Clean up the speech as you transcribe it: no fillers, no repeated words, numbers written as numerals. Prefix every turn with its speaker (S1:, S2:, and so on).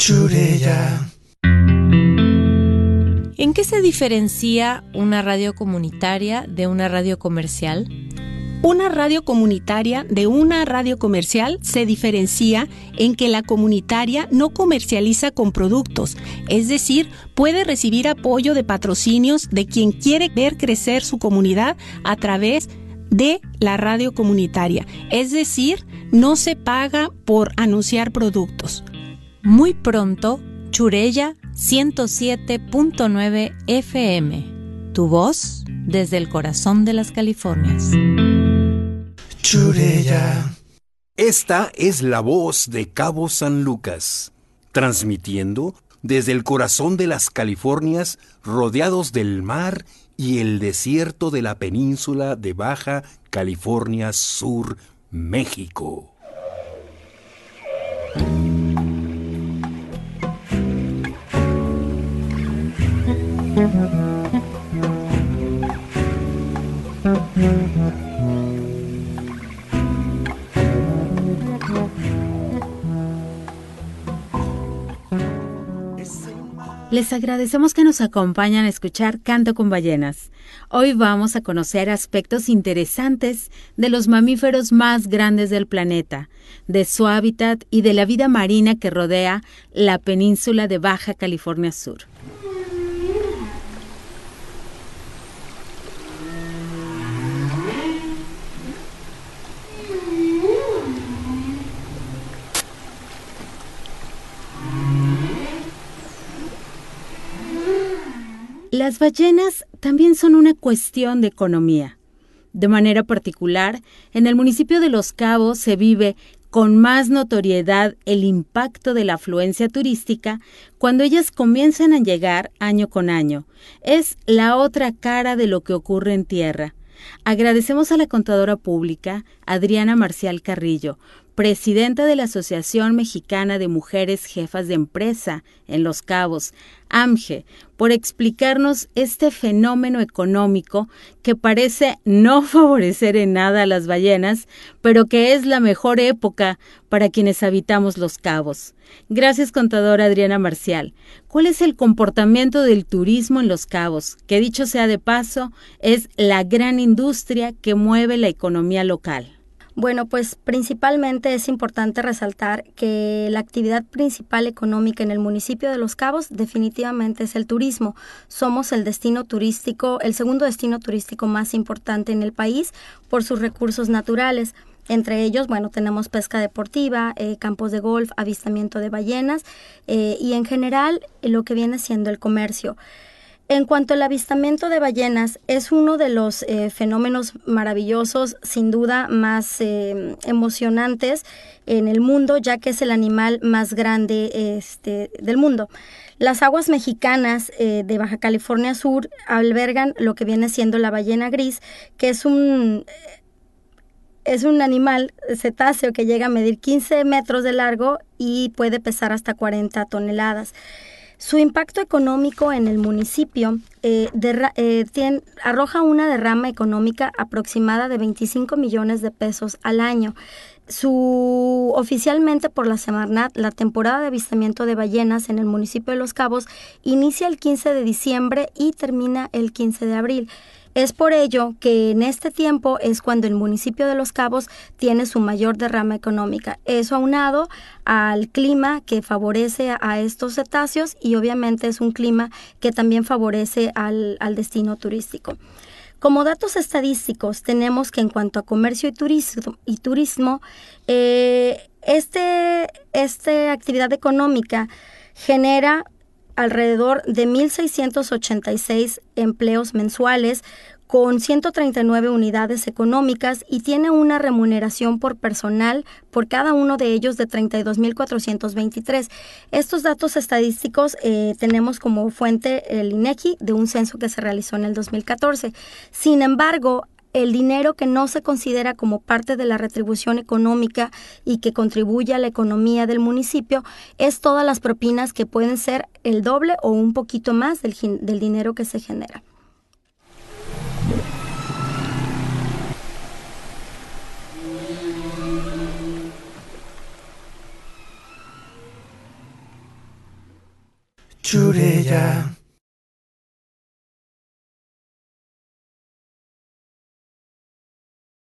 S1: Churella.
S2: ¿En qué se diferencia una radio comunitaria de una radio comercial?
S3: Una radio comunitaria de una radio comercial se diferencia en que la comunitaria no comercializa con productos, es decir, puede recibir apoyo de patrocinios de quien quiere ver crecer su comunidad a través de la radio comunitaria, es decir, no se paga por anunciar productos.
S2: Muy pronto, Churella 107.9 FM. Tu voz desde el corazón de las Californias.
S1: Churella.
S4: Esta es la voz de Cabo San Lucas, transmitiendo desde el corazón de las Californias, rodeados del mar y el desierto de la península de Baja California Sur, México.
S5: Les agradecemos que nos acompañan a escuchar Canto con Ballenas. Hoy vamos a conocer aspectos interesantes de los mamíferos más grandes del planeta, de su hábitat y de la vida marina que rodea la península de Baja California Sur. Las ballenas también son una cuestión de economía. De manera particular, en el municipio de Los Cabos se vive con más notoriedad el impacto de la afluencia turística cuando ellas comienzan a llegar año con año. Es la otra cara de lo que ocurre en tierra. Agradecemos a la contadora pública, Adriana Marcial Carrillo, presidenta de la Asociación Mexicana de Mujeres Jefas de Empresa en Los Cabos, AMGE, por explicarnos este fenómeno económico que parece no favorecer en nada a las ballenas, pero que es la mejor época para quienes habitamos Los Cabos. Gracias, contadora Adriana Marcial. ¿Cuál es el comportamiento del turismo en Los Cabos? Que dicho sea de paso, es la gran industria que mueve la economía local.
S6: Bueno, pues principalmente es importante resaltar que la actividad principal económica en el municipio de Los Cabos definitivamente es el turismo. Somos el destino turístico, el segundo destino turístico más importante en el país por sus recursos naturales. Entre ellos, bueno, tenemos pesca deportiva, campos de golf, avistamiento de ballenas y en general lo que viene siendo el comercio. En cuanto al avistamiento de ballenas, es uno de los fenómenos maravillosos, sin duda más emocionantes en el mundo, ya que es el animal más grande del mundo. Las aguas mexicanas de Baja California Sur albergan lo que viene siendo la ballena gris, que es un animal cetáceo que llega a medir 15 metros de largo y puede pesar hasta 40 toneladas. Su impacto económico en el municipio arroja una derrama económica aproximada de 25 millones de pesos al año. Oficialmente por la Semarnat, la temporada de avistamiento de ballenas en el municipio de Los Cabos inicia el 15 de diciembre y termina el 15 de abril. Es por ello que en este tiempo es cuando el municipio de Los Cabos tiene su mayor derrama económica. Eso aunado al clima que favorece a estos cetáceos y obviamente es un clima que también favorece al destino turístico. Como datos estadísticos tenemos que en cuanto a comercio y turismo, esta actividad económica genera alrededor de 1,686 empleos mensuales con 139 unidades económicas y tiene una remuneración por personal por cada uno de ellos de 32,423. Estos datos estadísticos tenemos como fuente el INEGI de un censo que se realizó en el 2014. Sin embargo, el dinero que no se considera como parte de la retribución económica y que contribuye a la economía del municipio es todas las propinas que pueden ser el doble o un poquito más del dinero que se genera.
S1: Churella.